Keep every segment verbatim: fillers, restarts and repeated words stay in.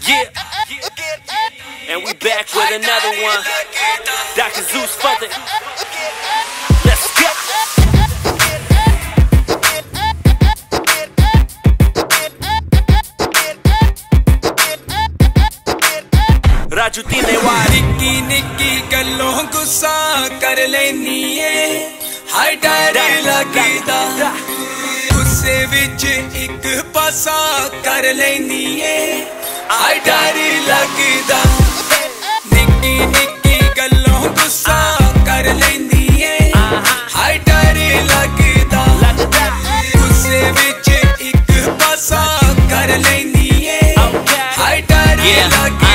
Yeah, and we back with another one. Doctor Zeus Fucking. Let's go. Raju तीने वार निक्की निक्की गल्लों गुस्सा कर लेनी है हाय डर लगदा गुस्से विच एक पासा कर लेनी है हाय डर लगदा निक्की निक्की गल्लों गुस्सा कर लेनी है हाय डर लगदा गुस्से विच एक पासा कर लेनी है हाय डर लगदा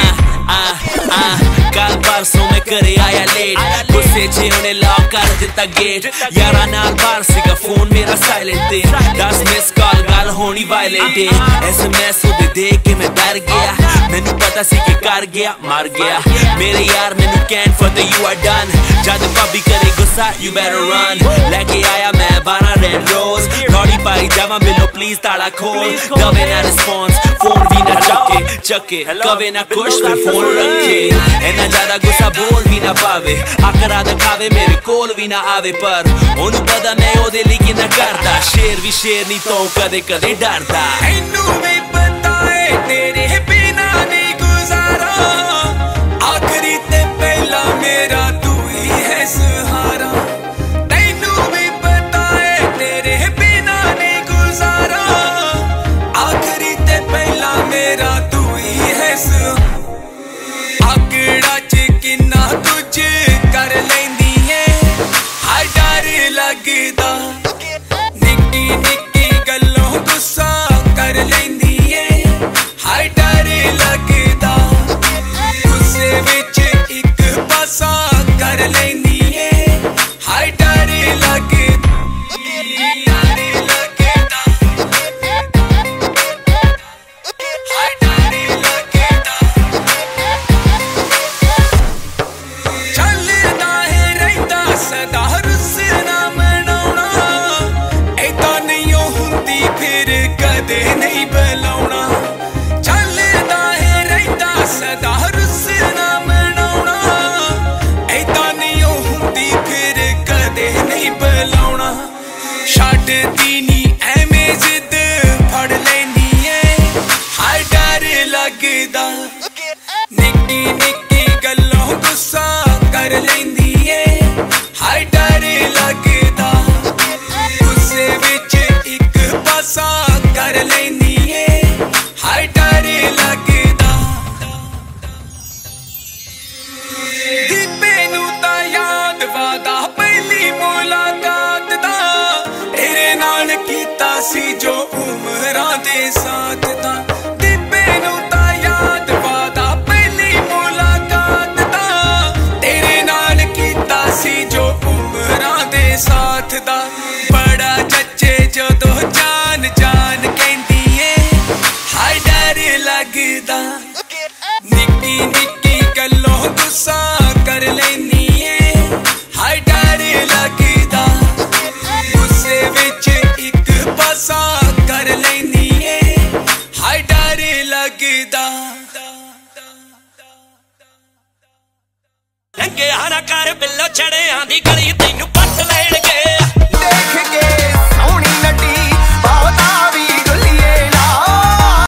कल परसों में करे आया लेट गुस्से च उन्हें लॉक कर दिता गेट यारा नाल बाहर सीगा फोन मेरा साइलेंट ते दस मिस कॉल गल होनी वायलेंट है एसएमएस उदे देख के मैं डर गया मैनू पता सी कि कर गया मर गया मेरे यार मैनू कैन फॉर द यू आर डन जद भाभी करे गुस्सा यू बेटर रन लेके आया मैं बारह रेड रोज रॉडी पाई जावा मिलो प्लीज ताला खोल कवे ना रिस्पांस फोन भी ना चके चके कवे ना कुछ तो फोन रखे एना ज्यादा गुस्सा बोल भी ना पावे आकरा दिखावे मेरे कोल भी ना आवे पर ओनू पता मैं ओदे लिए कि ना करदा शेर भी शेर नहीं तो कदे कदे डरदा एनू भी पता है तेरे बिना नहीं गुजारा आखिरी ते पहला मेरा तू ही है सहारा तैनू भी पता है तेरे बिना नहीं गुजारा आखिरी ते पहला मेरा तू ही है सहारा आकड़ा च किन्ना तुझ कर लेंदी है हाय डर लगदा निक्की निक्की गल्लों गुस्सा कर लेंदी है हाय डर लगदा गुस्से विच एक पासा कर लेंदी है हाय डर लगदा सदा रुसना मनाउना ऐदा नहीं हुंदी फिर कदे नहीं बुलाउना चलदा है रहिंदा सदा रुसना मनाउना ऐदा नहीं हुंदी फिर कदे नहीं बुलाउना छड्डदी नी एवें जिद फड़ लैनी है हाय डर लगदा निक्की निक्की गल्लों गुस्सा कर लैंदी है हाय डर लगदा गुस्से विच एक पासा कर लेनी है हाय डर लगदा दीपे नू तां याद वादा पहली मुलाकात दा तेरे नाल कीता सी जो उमरां दे साथ दा दीपे नू तां याद वादा पहली मुलाकात दा तेरे नाल कीता सी जो साथ दा बड़ा चचे जदों जान जान कहंदी है हाय डर लगदा निक्की निक्की गल्लों गुस्सा कर लेनी है हाय डर लगदा गुस्से विच एक पासा कर लेनी है हाय डर लगदा लंघे हाना कर बिल्लो चढ़े आंदी गली तैनू